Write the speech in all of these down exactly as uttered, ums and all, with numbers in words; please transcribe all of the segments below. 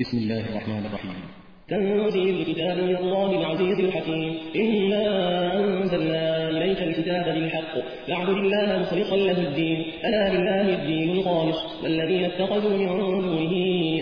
بسم الله الرحمن الرحيم. تنزيل الكتاب من الله العزيز الحكيم. إنا أنزلنا إليك الكتاب بالحق فاعبد الله مخلصا له الدين ألا لله الدين الخالص والذين اتخذوا من دونه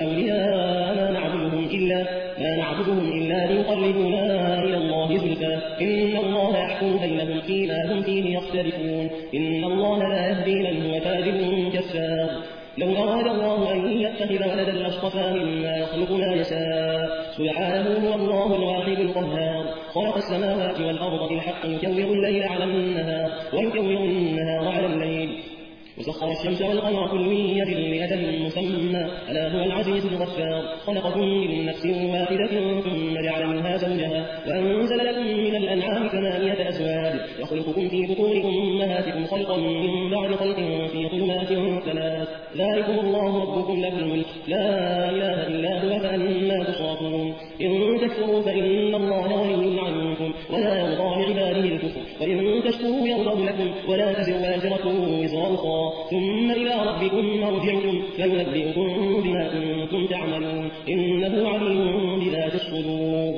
أولياء ما نعبدهم إلا ما نعبدهم إلا ليقربونا إلى الله زلفى إن الله يحكم بينهم فيما هم فيه يختلفون إن الله لا يهدي من هو كاذب كفار. لو أراد الله أن يتخذ ولدا لاصطفى مما يخلق ما يشاء سبحانه هو الله الواحد القهار خلق السماوات والأرض بالحق يكور الليل على النهار ويكور النهار على الليل وسخر الشمس والقمر كل يجري لأجل مسمى ألا هو العزيز الغفار. خلقكم من نفس واحدة ثم جعل منها زوجها وأنزل لكم من الأنعام ثمانية أزواج يخلقكم في بطون أمهاتكم خلقا من بعد خلق في ظلمات ثلاث ذلكم الله ربكم له الملك لا إله إلا هو فأنا تصرفون. إن تكفروا فإن الله غني عنكم ولا يرضى لعباده الكفر وإن تشكروا يرضى لكم ولا تزر وازرة وزر أخرى ثم إلى ربكم مرجعكم فينبئكم بما كنتم تعملون إنه عليم بذات الصدور.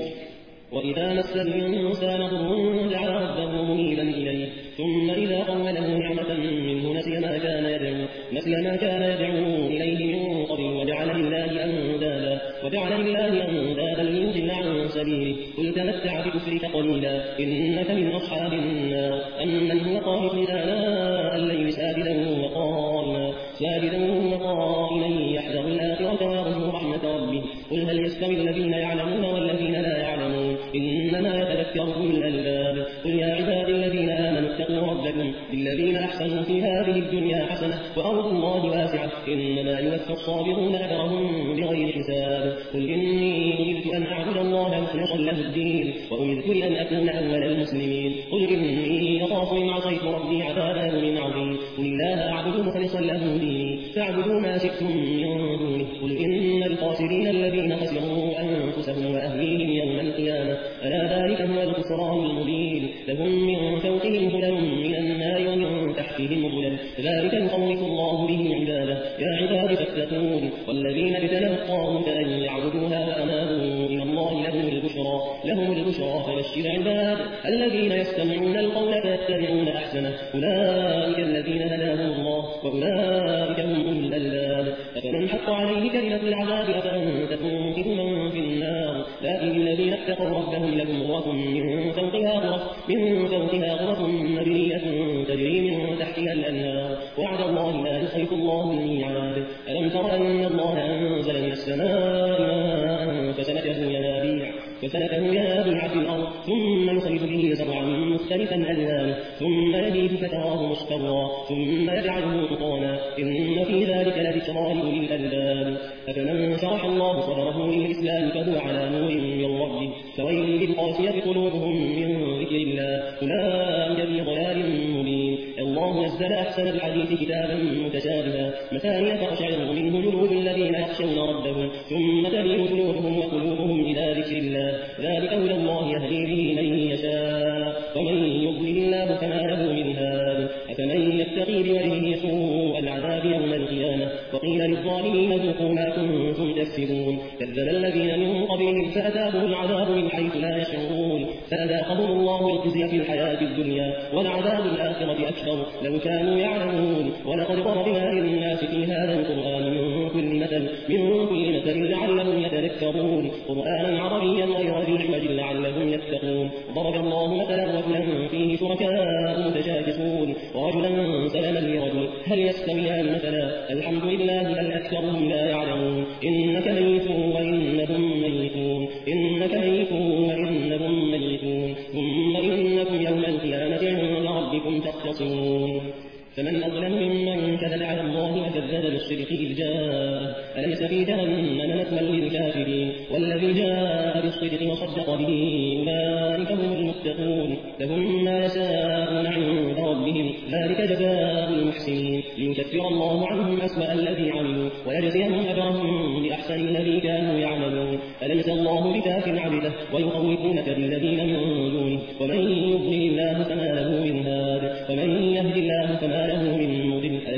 وإذا مس الإنسان ضر دعا ربه منيبا إليه ثم إذا قوله نعمة منه نسي ما كان يدعو نسي ما كان يدعو إليه من قبل وجعل لله أندادا وجعل لله أندادا ليضل عن سبيله قل تمتع بكفرك قليلا إنك من أصحاب النار أمن هو قانت آناء الليل ساجدا وقائما ساجدا وقائما يحذر الآخرة ويرجو رحمة ربه قل هل يستوي الذين يعلمون والذين لا يعلمون إنما يتذكر أولو الألباب. قل يا عبادي الذين آمنوا اتقوا ربكم للذين أحسنوا في هذه الدنيا حسنة وأرض الله واسعة إنما يوفى الصابرون أجرهم بغير حساب. قل إني أمرت أن أعبد الله مخلصا له الدين وأمرت لأن أكون أول المسلمين. قل إني أخاف إن عصيت ربي عذاب يوم عظيم. قل الله أعبد مخلصا له ديني فاعبدوا ما شئتم من دونه. قل إن الخاسرين الذين خسروا أنفسهم وأهليهم يوم القيامة ألا ذلك هو الخسران المبين. لهم من فوقهم هدى من النار ومن تحتهم ظلل ذلك يخوف الله به عباده يا عباد فاتقون. والذين اجتنبوا الطاغوت أن يعبدوها وأنابوا إلى الله لهم البشرى لهم البشرى فبشر عباد الذين يستمعون القول فيتبعون أحسنه أولئك الذين هداهم الله وأولئك هم أولو الألباب. أفمن حق عليه كلمة العذاب أفأنت تنقذ من في النار لكن الذين اتقوا ربهم لهم غرف من فوقها غرف من فوقها غرف مبنية تجري من تحتها الأنهار وعد الله لا يخلف الله الميعاد. ألم تر أن الله أنزل من السماء ماء فسلكه ينابيع فسلكه ينابيع في الأرض ثم يخرج به زرعا مختلفا ألوانه ثم يهيج فتراه مصفرا ثم يجعله حطاما إن في ذلك لذكرى لأولي الألباب. أفمن شرح الله صدره للإسلام فهو على نور من ربه فويل للقاسية قلوبهم من ذكر الله أولئك في ضلال مبين. الله نزل أحسن الحديث كتابا متشابها مثانية تقشعر منه جلود الذين يخشون ربهم ثم تلين جلودهم وقلوبهم إلى ذكر الله ذلك هدى الله يهدي به من يشاء ومن يضلل الله فما له من هاد. أفمن يتقي بوجهه سوء العذاب يوم القيامة وقيل للظالمين ذوقوا ما كنتم تكسبون. كذب الذين من قبلهم فأتاهم العذاب من حيث لا يشعرون فأذاقهم الله الخزي في الحياة الدنيا ولعذاب الآخرة أكبر لو كانوا يعلمون. ولقد ضربنا للناس في هذا القرآن من كل مثل من كل مثل لعلهم يتذكرون قرآنا عربيا غير ذي عوج لعلهم يتقون. ضرب الله مثلا رجلا فيه شركاء متشاكسون ورجلا سلما لرجل هل يستويان مثلا الحمد لله بل أكثرهم لا يعلمون. إنك ميت وإنهم ميتون إنك ميت وإنهم ميتون ثم إنكم يوم القيامة عند ربكم تختصمون. فمن أظلم ممن كذب على الله وكذب بالصدق إذ جاءه أليس في جهنم مثوى للكافرين والذي جاء بالصدق وصدق به أولئك هم المتقون لهم ما يشاءون عند ربهم ذلك جزاء المحسنين ليكفر الله عنهم أسوأ الذي عملوا ويجزيهم أجرهم بأحسن الذي كانوا يعملون. أليس الله بكاف عبده ويخوفونك بالذين من دونه ومن يضلل الله فما له من هاد ومن يهد الله فما له من مضل.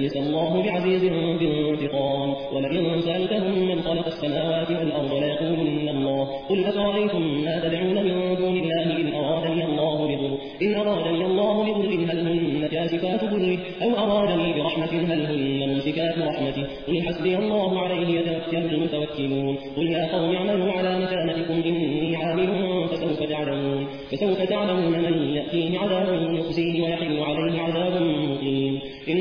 ليس الله بعزيز ذي انتقام ولئن سألتهم من خلق السماوات والأرض ليقولن الله قل أفرأيتم ما تدعون من دون الله إن أرادني الله بضر إن أرادني الله بضر هل هن كاشفات ضره أو أرادني برحمة هل هن ممسكات رحمته قل حسبي الله عليه يتوكل المتوكلون قل يا قوم اعملوا على مكانتكم إني عامل فسوف تعلمون فسوف تعلمون من يأتيه عذاب يخزيه ويحل عليه عذاب مقيم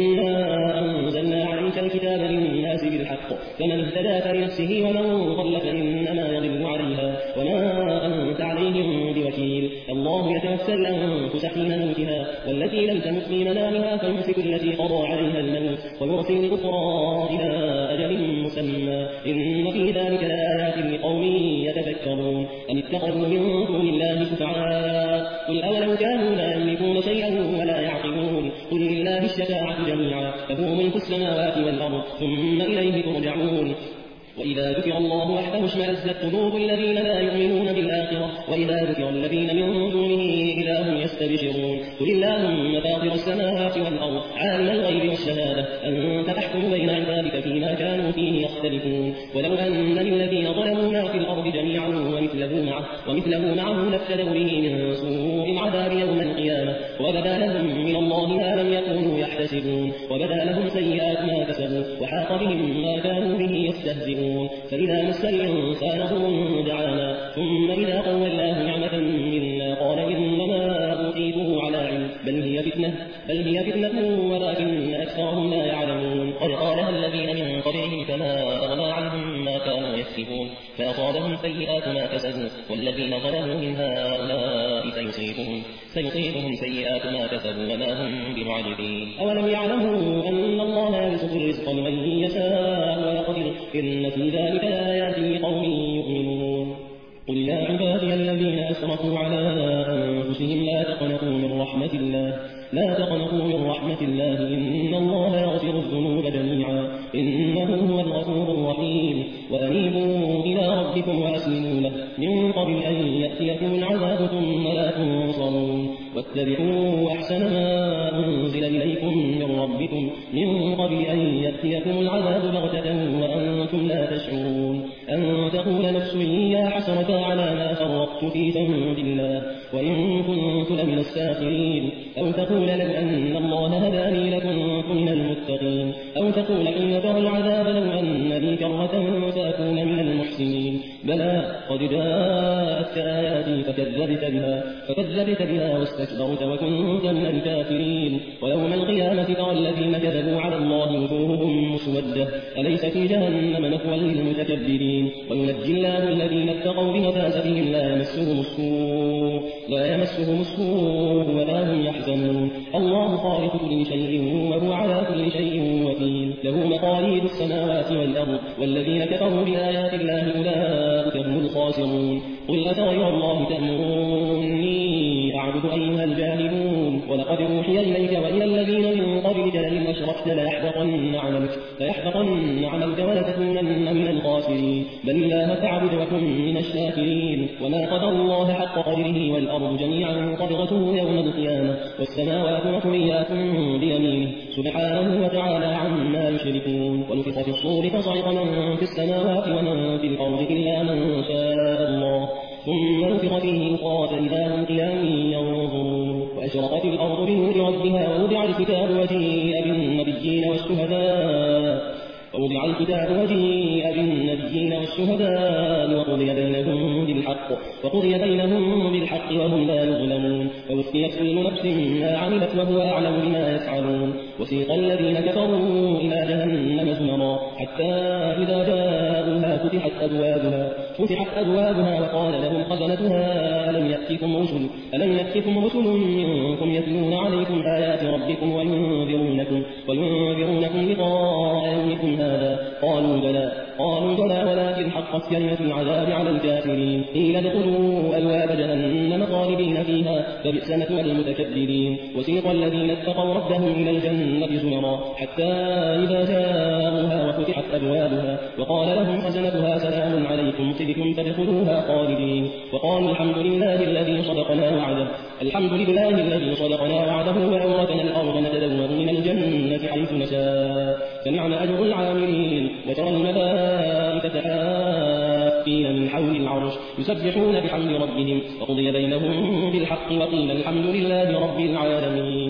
إنا أنزلنا عليك الكتاب للناس بالحق فمن اهتدى فلنفسه ومن ضل فإنما يضل عليها وما أنت عليهم بوكيل الله يتوفى الأنفس حين موتها والتي لم تمت في منامها فيمسك التي قضى عليها الموت ويرسل الأخرى إلى أجل مسمى إن في ذلك لآيات لقوم يتفكرون أم اتخذوا من دون الله شفعاء قل أولو كانوا لا يملكون شيئا ولا يعقلون قل لله الشفاعة جميعا له ملك السماوات والأرض ثم إليه ترجعون وإذا ذكر الله وحده اشمأزت قلوب الذين لا يؤمنون بالآخرة وإذا ذكر الذين من دونه إذا هم يستبشرون قل اللهم فاطر السماوات والأرض عالم الغيب والشهادة أنت تحكم بين عبادك فيما كانوا فيه يختلفون ولو أن للذين ظلموا ما في الأرض جميعا ومثله معه, ومثله معه لافتدوا به من سوء العذاب يوم القيامة وبدا لهم من الله ما لم يكونوا يحتسبون وبدا لهم سيئات ما كسبوا وحاق بهم ما كانوا به يستهزئون فإذا مس الإنسان ضر دعانا ثم إذا قولناه نعمة منا قال إنما أوتيته على علم بل هي فتنة بل هي فتنة ولكن أكثرهم لا يعلمون قد قالها الذين من قبلهم فما أغنى عنهم ما كانوا يكسبون فأصابهم سيئات ما كسبوا والذين ظلموا من هؤلاء سيصيبهم سيصيبهم سيئات ما كسبوا وما هم بمعجزين أولم يعلموا أن الله يبسط الرزق لمن يشاء ويقدر إن في ذلك لآيات لقوم يؤمنون قل يا عبادي الذين أسرفوا على أنفسهم لا تقنطوا من رحمة الله لا تقنطوا من رحمة الله إن الله يغفر الذنوب جميعا إنه هو الغفور الرحيم وأنيبوا إلى ربكم وأسلموا له من قبل أن يأتيكم العذاب ثم لا تنصرون واتبعوا أحسن ما أنزل إليكم من ربكم من قبل أن يأتيكم العذاب بغتة وأنتم لا تشعرون أن تقول نفس يا حسرة على ما فرطت في ذنب الله وإن كنت لمن الساخرين أو تقول لو أن الله هداني لكنت من المتقين أو تقول حين ترى العذاب لو أن لي كرة فأكون من المحسنين بلى قد جاءتك آياتي فكذبت بها فكذبت بها واستكبرت وكنت من الكافرين ويوم القيامة ترى الذين كذبوا على الله وجوههم مسودة أليس في جهنم مثوى للمتكبرين وينجي الله الذين اتقوا بمفازتهم لا يمسهم السوء لا يمسهم السوء ولا هم يحزنون الله خالق كل شيء وهو على كل شيء وكيل له مقاليد السماوات والأرض والذين كفروا بآيات الله أولئك هم الخاسرون قل أفغير الله تأمروني أعبد أيها الجاهلون ولقد أوحي إليك وإلى الذين من قبلك لئن أشركت ليحبطن عملك ليحبطن عملك ولتكونن من الخاسرين بل الله فاعبد وكن من الشاكرين وما قدر الله حق قدره والأرض جميعا قبضته يوم القيامة والسماوات مطويات بيمينه سبحانه وتعالى عما يشركون ونفخ في الصور فصعق من في السماوات ومن في الأرض إلا من شاء الله ثم نفخ فيه أخرى فإذا هم قيام ينظرون وأشرقت الأرض بنور ربها ووضع الكتاب وجيء بالنبيين والشهداء ووضع الكتاب وجيء بالنبيين والشهداء وقضي بينهم بالحق وقضي بينهم بالحق وهم لا يظلمون ووفيت كل نفس ما عملت وهو أعلم بما يفعلون وسيق الذين كفروا إلى جهنم زمرا حتى إذا جاءوها فتحت أبوابها فتحت أبوابها وقال لهم خزنتها ألم يأتكم رسل ألم يأتكم رسل منكم يتلون عليكم آيات ربكم وينذرونكم وينذرونكم لقاء يومكم هذا قالوا بلى قالوا بلى ولكن حقت كلمة العذاب على الكافرين قيل ادخلوا أبواب جهنم خالدين فيها فبئس مثوى المتكبرين وسيق الذين اتقوا ربهم إلى الجنة زمرا حتى إذا جاءوها وفتحت أبوابها وقال لهم خزنتها سلام عليكم طبتم فادخلوها خالدين وقالوا الحمد لله الذي صدقنا وعده الحمد لله الذي صدقنا وعده وأورثنا الأرض نتبوأ من الجنة حيث نشاء فنعم أجر العاملين وترى الملائكة حافين من حول العرش يسبحون بحمد ربهم وقضي بينهم بالحق وقيل الحمد لله رب العالمين.